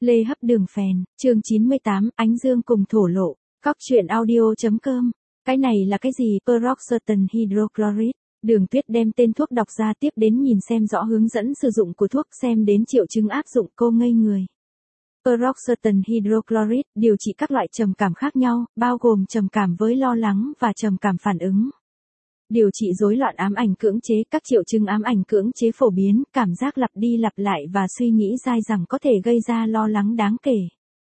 Lê Hấp Đường Phèn, chương 98, Ánh Dương cùng thổ lộ, Cóc truyện audio.com. Cái này là cái gì? Peroxetin hydrochloride. Đường Tuyết đem tên thuốc đọc ra, tiếp đến nhìn xem rõ hướng dẫn sử dụng của thuốc, xem đến triệu chứng áp dụng, cô ngây người. Peroxetin hydrochloride điều trị các loại trầm cảm khác nhau, bao gồm trầm cảm với lo lắng và trầm cảm phản ứng. Điều trị rối loạn ám ảnh cưỡng chế, các triệu chứng ám ảnh cưỡng chế phổ biến, cảm giác lặp đi lặp lại và suy nghĩ dai dẳng có thể gây ra lo lắng đáng kể.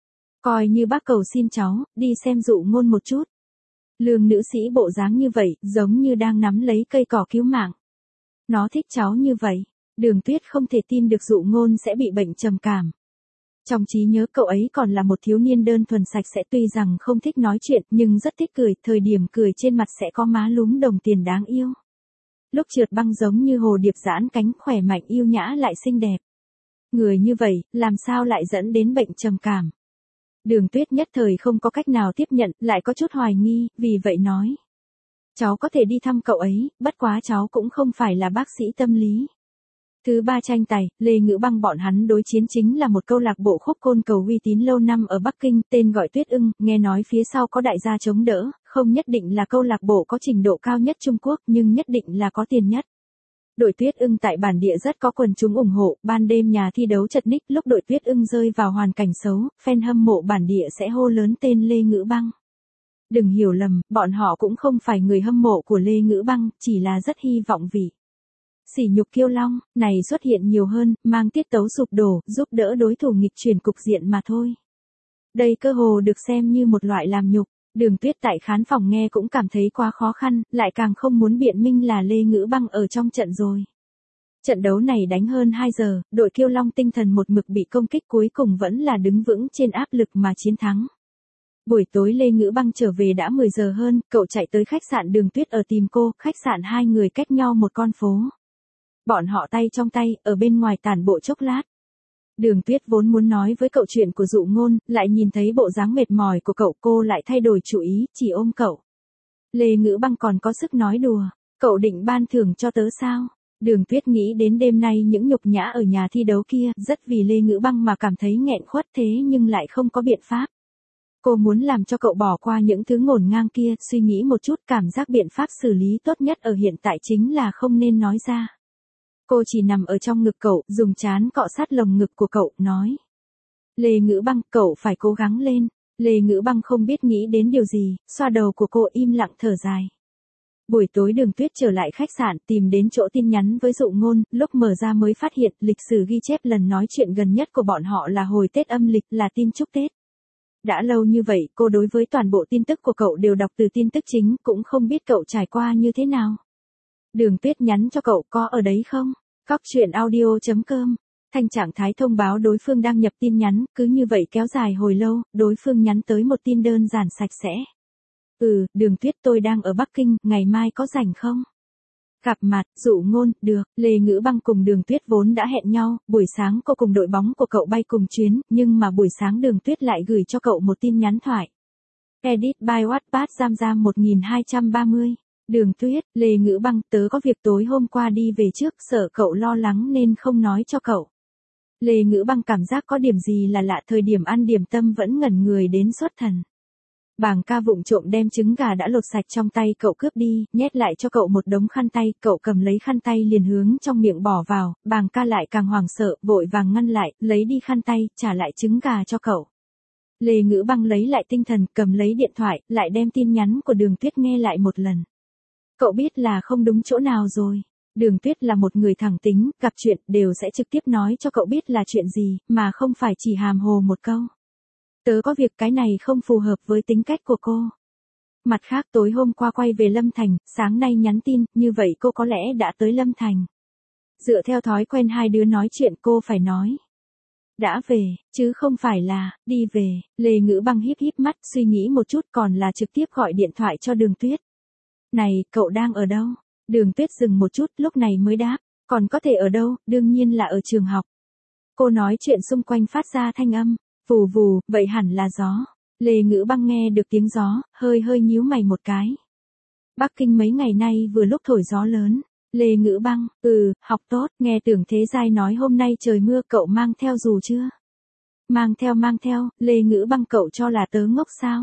Coi như bác cầu xin cháu, đi xem Dụ Ngôn một chút. Lương nữ sĩ bộ dáng như vậy, giống như đang nắm lấy cây cỏ cứu mạng. Nó thích cháu như vậy. Đường Tuyết không thể tin được Dụ Ngôn sẽ bị bệnh trầm cảm. Trong trí nhớ cậu ấy còn là một thiếu niên đơn thuần sạch sẽ, tuy rằng không thích nói chuyện nhưng rất thích cười, thời điểm cười trên mặt sẽ có má lúm đồng tiền đáng yêu. Lúc trượt băng giống như hồ điệp giãn cánh, khỏe mạnh yêu nhã lại xinh đẹp. Người như vậy, làm sao lại dẫn đến bệnh trầm cảm? Đường Tuyết nhất thời không có cách nào tiếp nhận, lại có chút hoài nghi, vì vậy nói. Cháu có thể đi thăm cậu ấy, bất quá cháu cũng không phải là bác sĩ tâm lý. Thứ ba tranh tài, Lê Ngữ Băng bọn hắn đối chiến chính là một câu lạc bộ khúc côn cầu uy tín lâu năm ở Bắc Kinh, tên gọi Tuyết Ưng, nghe nói phía sau có đại gia chống đỡ, không nhất định là câu lạc bộ có trình độ cao nhất Trung Quốc, nhưng nhất định là có tiền nhất. Đội Tuyết Ưng tại bản địa rất có quần chúng ủng hộ, ban đêm nhà thi đấu chật ních, lúc đội Tuyết Ưng rơi vào hoàn cảnh xấu, fan hâm mộ bản địa sẽ hô lớn tên Lê Ngữ Băng. Đừng hiểu lầm, bọn họ cũng không phải người hâm mộ của Lê Ngữ Băng, chỉ là rất hy vọng vị sỉ nhục kiêu long này xuất hiện nhiều hơn, mang tiết tấu sụp đổ, giúp đỡ đối thủ nghịch chuyển cục diện mà thôi. Đây cơ hồ được xem như một loại làm nhục. Đường Tuyết tại khán phòng nghe cũng cảm thấy quá khó khăn, lại càng không muốn biện minh là Lê Ngữ Băng ở trong trận rồi. Trận đấu này đánh hơn 2 giờ, đội kiêu long tinh thần một mực bị công kích, cuối cùng vẫn là đứng vững trên áp lực mà chiến thắng. Buổi tối Lê Ngữ Băng trở về đã 10 giờ hơn, cậu chạy tới khách sạn Đường Tuyết ở tìm cô, khách sạn hai người cách nhau một con phố. Bọn họ tay trong tay, ở bên ngoài tản bộ chốc lát. Đường Tuyết vốn muốn nói với cậu chuyện của Dụ Ngôn, lại nhìn thấy bộ dáng mệt mỏi của cậu, cô lại thay đổi chủ ý, chỉ ôm cậu. Lê Ngữ Băng còn có sức nói đùa, cậu định ban thưởng cho tớ sao? Đường Tuyết nghĩ đến đêm nay những nhục nhã ở nhà thi đấu kia, rất vì Lê Ngữ Băng mà cảm thấy nghẹn khuất, thế nhưng lại không có biện pháp. Cô muốn làm cho cậu bỏ qua những thứ ngổn ngang kia, suy nghĩ một chút, cảm giác biện pháp xử lý tốt nhất ở hiện tại chính là không nên nói ra. Cô chỉ nằm ở trong ngực cậu, dùng trán cọ sát lồng ngực của cậu, nói. Lê Ngữ Băng, cậu phải cố gắng lên. Lê Ngữ Băng không biết nghĩ đến điều gì, xoa đầu của cô, im lặng thở dài. Buổi tối Đường Tuyết trở lại khách sạn, tìm đến chỗ tin nhắn với Dụ Ngôn, lúc mở ra mới phát hiện lịch sử ghi chép lần nói chuyện gần nhất của bọn họ là hồi Tết âm lịch, là tin chúc Tết. Đã lâu như vậy, cô đối với toàn bộ tin tức của cậu đều đọc từ tin tức chính, cũng không biết cậu trải qua như thế nào. Đường Tuyết nhắn cho cậu, có ở đấy không? Cóc truyện audio.com. Thanh trạng thái thông báo đối phương đang nhập tin nhắn, cứ như vậy kéo dài hồi lâu, đối phương nhắn tới một tin đơn giản sạch sẽ. Đường Tuyết, tôi đang ở Bắc Kinh, ngày mai có rảnh không? Gặp mặt, Dụ Ngôn, được. Lê Ngữ Băng cùng Đường Tuyết vốn đã hẹn nhau, buổi sáng cô cùng đội bóng của cậu bay cùng chuyến, nhưng mà buổi sáng Đường Tuyết lại gửi cho cậu một tin nhắn thoại. Edit by Wattpad Giam Giam 1230. Đường Tuyết, Lê Ngữ Băng, tớ có việc tối hôm qua đi về trước, sợ cậu lo lắng nên không nói cho cậu. Lê Ngữ Băng cảm giác có điểm gì là lạ, thời điểm ăn điểm tâm vẫn ngẩn người đến xuất thần. Bàng ca vụng trộm đem trứng gà đã lột sạch trong tay cậu cướp đi, nhét lại cho cậu một đống khăn tay, cậu cầm lấy khăn tay liền hướng trong miệng bỏ vào, Bàng ca lại càng hoảng sợ, vội vàng ngăn lại, lấy đi khăn tay, trả lại trứng gà cho cậu. Lê Ngữ Băng lấy lại tinh thần, cầm lấy điện thoại, lại đem tin nhắn của Đường Tuyết nghe lại một lần. Cậu biết là không đúng chỗ nào rồi. Đường Tuyết là một người thẳng tính, gặp chuyện đều sẽ trực tiếp nói cho cậu biết là chuyện gì, mà không phải chỉ hàm hồ một câu. Tớ có việc, cái này không phù hợp với tính cách của cô. Mặt khác tối hôm qua quay về Lâm Thành, sáng nay nhắn tin, như vậy cô có lẽ đã tới Lâm Thành. Dựa theo thói quen hai đứa nói chuyện, cô phải nói. Đã về, chứ không phải là, đi về. Lê Ngữ Băng híp híp mắt, suy nghĩ một chút, còn là trực tiếp gọi điện thoại cho Đường Tuyết. Này, cậu đang ở đâu? Đường Tuyết dừng một chút, lúc này mới đáp. Còn có thể ở đâu, đương nhiên là ở trường học. Cô nói chuyện xung quanh phát ra thanh âm. Vù vù, vậy hẳn là gió. Lê Ngữ Băng nghe được tiếng gió, hơi hơi nhíu mày một cái. Bắc Kinh mấy ngày nay vừa lúc thổi gió lớn. Lê Ngữ Băng, học tốt, nghe Tưởng Thế Giai nói hôm nay trời mưa, cậu mang theo dù chưa? Mang theo, Lê Ngữ Băng cậu cho là tớ ngốc sao?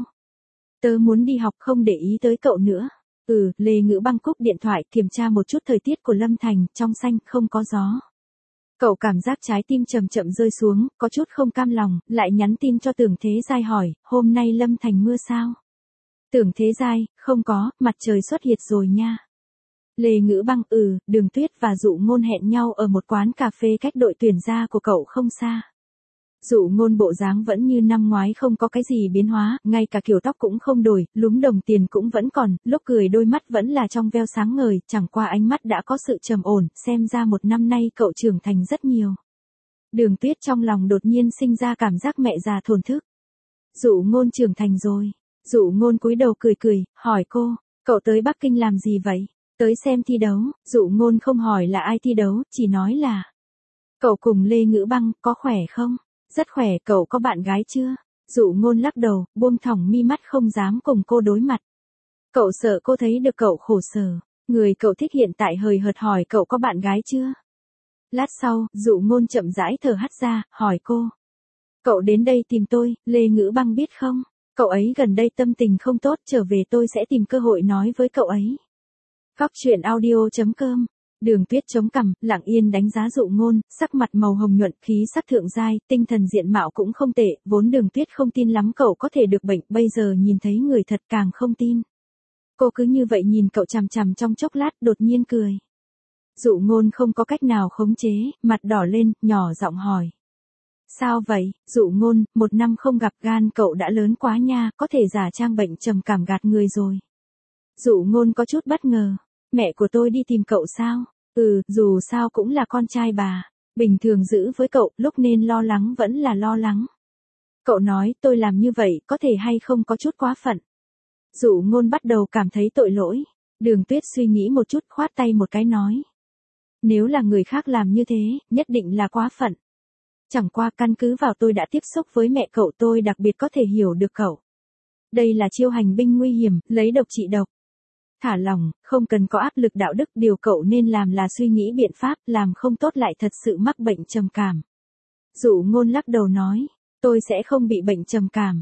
Tớ muốn đi học không để ý tới cậu nữa. Lê Ngữ Băng cúp điện thoại kiểm tra một chút thời tiết của Lâm Thành, trong xanh, không có gió. Cậu cảm giác trái tim chậm chậm rơi xuống, có chút không cam lòng, lại nhắn tin cho Tưởng Thế Giai hỏi, hôm nay Lâm Thành mưa sao? Tưởng Thế Giai, không có, mặt trời xuất hiện rồi nha. Lê Ngữ Băng, Đường Tuyết và Dụ Ngôn hẹn nhau ở một quán cà phê cách đội tuyển gia của cậu không xa. Dụ Ngôn bộ dáng vẫn như năm ngoái, không có cái gì biến hóa, ngay cả kiểu tóc cũng không đổi, lúm đồng tiền cũng vẫn còn, lúc cười đôi mắt vẫn là trong veo sáng ngời, chẳng qua ánh mắt đã có sự trầm ổn, xem ra một năm nay cậu trưởng thành rất nhiều. Đường Tuyết trong lòng đột nhiên sinh ra cảm giác mẹ già thổn thức. Dụ Ngôn trưởng thành rồi. Dụ Ngôn cúi đầu cười, hỏi cô, cậu tới Bắc Kinh làm gì vậy? Tới xem thi đấu. Dụ Ngôn không hỏi là ai thi đấu, chỉ nói là cậu cùng Lê Ngữ Băng có khỏe không? Rất khỏe. Cậu có bạn gái chưa? Dụ Ngôn lắc đầu, buông thõng mi mắt không dám cùng cô đối mặt. Cậu sợ cô thấy được cậu khổ sở. Người cậu thích hiện tại hời hợt hỏi cậu có bạn gái chưa? Lát sau, Dụ Ngôn chậm rãi thở hắt ra, hỏi cô. Cậu đến đây tìm tôi, Lê Ngữ Băng biết không? Cậu ấy gần đây tâm tình không tốt, trở về tôi sẽ tìm cơ hội nói với cậu ấy. Góc truyện audio.com. Đường Tuyết chống cằm, lặng yên đánh giá Dụ Ngôn, sắc mặt màu hồng nhuận, khí sắc thượng giai, tinh thần diện mạo cũng không tệ, vốn Đường Tuyết không tin lắm cậu có thể được bệnh, bây giờ nhìn thấy người thật càng không tin. Cô cứ như vậy nhìn cậu chằm chằm trong chốc lát, đột nhiên cười. Dụ Ngôn không có cách nào khống chế, mặt đỏ lên, nhỏ giọng hỏi. Sao vậy? Dụ Ngôn, 1 năm không gặp, gan cậu đã lớn quá nha, có thể giả trang bệnh trầm cảm gạt người rồi. Dụ Ngôn có chút bất ngờ. Mẹ của tôi đi tìm cậu sao? Dù sao cũng là con trai bà. Bình thường giữ với cậu, lúc nên lo lắng vẫn là lo lắng. Cậu nói, tôi làm như vậy, có thể hay không có chút quá phận. Dụ Ngôn bắt đầu cảm thấy tội lỗi. Đường Tuyết suy nghĩ một chút, khoát tay một cái nói. Nếu là người khác làm như thế, nhất định là quá phận. Chẳng qua căn cứ vào tôi đã tiếp xúc với mẹ cậu, tôi đặc biệt có thể hiểu được cậu. Đây là chiêu hành binh nguy hiểm, lấy độc trị độc. Thả lòng, không cần có áp lực đạo đức, điều cậu nên làm là suy nghĩ biện pháp, làm không tốt lại thật sự mắc bệnh trầm cảm. Dụ Ngôn lắc đầu nói, tôi sẽ không bị bệnh trầm cảm.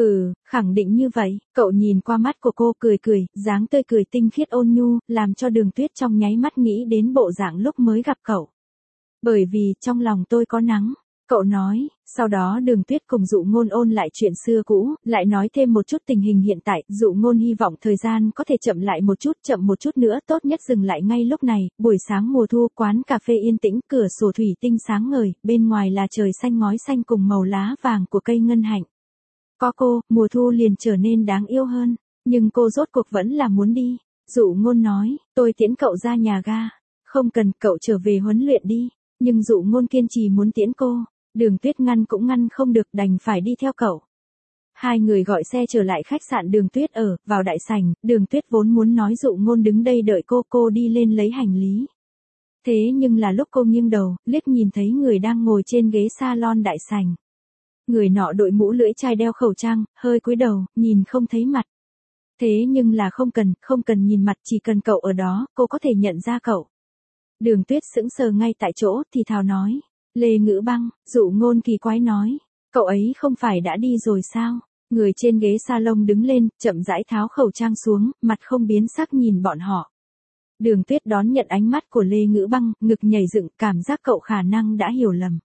Khẳng định như vậy. Cậu nhìn qua mắt của cô, cười, dáng tươi cười tinh khiết ôn nhu, làm cho Đường Tuyết trong nháy mắt nghĩ đến bộ dạng lúc mới gặp cậu. Bởi vì, trong lòng tôi có nắng. Cậu nói, sau đó Đường Tuyết cùng Dụ Ngôn ôn lại chuyện xưa cũ, lại nói thêm một chút tình hình hiện tại, Dụ Ngôn hy vọng thời gian có thể chậm lại một chút, chậm một chút nữa, tốt nhất dừng lại ngay lúc này, buổi sáng mùa thu, quán cà phê yên tĩnh, cửa sổ thủy tinh sáng ngời, bên ngoài là trời xanh ngói xanh cùng màu lá vàng của cây ngân hạnh. Có cô, mùa thu liền trở nên đáng yêu hơn, nhưng cô rốt cuộc vẫn là muốn đi. Dụ Ngôn nói, tôi tiễn cậu ra nhà ga. Không cần, cậu trở về huấn luyện đi. Nhưng Dụ Ngôn kiên trì muốn tiễn cô. Đường Tuyết ngăn cũng ngăn không được, đành phải đi theo cậu. Hai người gọi xe trở lại khách sạn Đường Tuyết ở, vào đại sảnh, Đường Tuyết vốn muốn nói Dụ Ngôn đứng đây đợi cô đi lên lấy hành lý. Thế nhưng là lúc cô nghiêng đầu, liếc nhìn thấy người đang ngồi trên ghế salon đại sảnh. Người nọ đội mũ lưỡi chai, đeo khẩu trang, hơi cúi đầu, nhìn không thấy mặt. Thế nhưng là không cần nhìn mặt, chỉ cần cậu ở đó, cô có thể nhận ra cậu. Đường Tuyết sững sờ ngay tại chỗ, thì thào nói. Lê Ngữ Băng. Dụ Ngôn kỳ quái nói. Cậu ấy không phải đã đi rồi sao? Người trên ghế salon đứng lên, chậm rãi tháo khẩu trang xuống, mặt không biến sắc nhìn bọn họ. Đường Tuyết đón nhận ánh mắt của Lê Ngữ Băng, ngực nhảy dựng, cảm giác cậu khả năng đã hiểu lầm.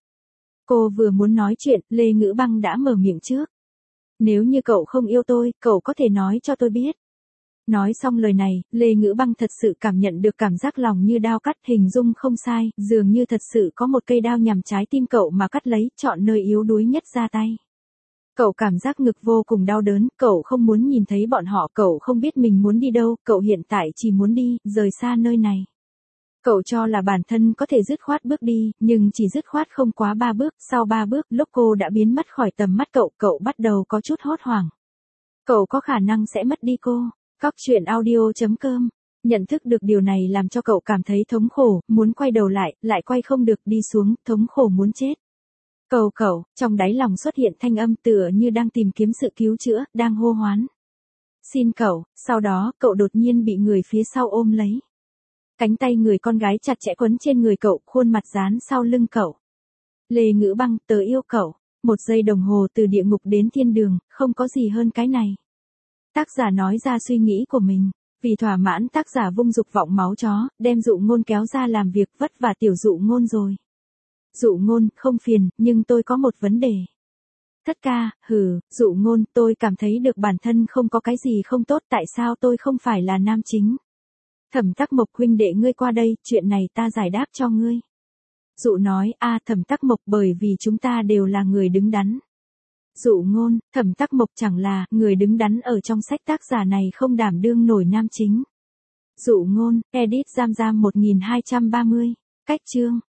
Cô vừa muốn nói chuyện, Lê Ngữ Băng đã mở miệng trước. Nếu như cậu không yêu tôi, cậu có thể nói cho tôi biết. Nói xong lời này, Lê Ngữ Băng thật sự cảm nhận được cảm giác lòng như đao cắt, hình dung không sai, dường như thật sự có một cây đao nhằm trái tim cậu mà cắt lấy, chọn nơi yếu đuối nhất ra tay. Cậu cảm giác ngực vô cùng đau đớn, cậu không muốn nhìn thấy bọn họ, cậu không biết mình muốn đi đâu, cậu hiện tại chỉ muốn đi, rời xa nơi này. Cậu cho là bản thân có thể dứt khoát bước đi, nhưng chỉ dứt khoát không quá 3 bước, sau 3 bước, lúc cô đã biến mất khỏi tầm mắt cậu bắt đầu có chút hốt hoảng. Cậu có khả năng sẽ mất đi cô. Góc truyện audio.com. Nhận thức được điều này làm cho cậu cảm thấy thống khổ, muốn quay đầu lại quay không được, đi xuống, thống khổ muốn chết. Cậu, trong đáy lòng xuất hiện thanh âm tựa như đang tìm kiếm sự cứu chữa, đang hô hoán. Xin cậu, sau đó, cậu đột nhiên bị người phía sau ôm lấy. Cánh tay người con gái chặt chẽ quấn trên người cậu, khuôn mặt dán sau lưng cậu. Lê Ngữ Băng, tớ yêu cậu. 1 giây đồng hồ từ địa ngục đến thiên đường, không có gì hơn cái này. Tác giả nói ra suy nghĩ của mình. Vì thỏa mãn tác giả vung dục vọng máu chó, đem Dụ Ngôn kéo ra làm việc vất vả tiểu Dụ Ngôn rồi. Dụ Ngôn, không phiền, nhưng tôi có một vấn đề. Thất ca, Dụ Ngôn, tôi cảm thấy được bản thân không có cái gì không tốt, tại sao tôi không phải là nam chính? Thẩm Tắc Mộc huynh đệ ngươi qua đây, chuyện này ta giải đáp cho ngươi. Dụ nói, Thẩm Tắc Mộc, bởi vì chúng ta đều là người đứng đắn. Dụ Ngôn, Thẩm Tắc Mộc chẳng là người đứng đắn ở trong sách tác giả này không đảm đương nổi nam chính. Dụ Ngôn, edit giam 1230, cách chương.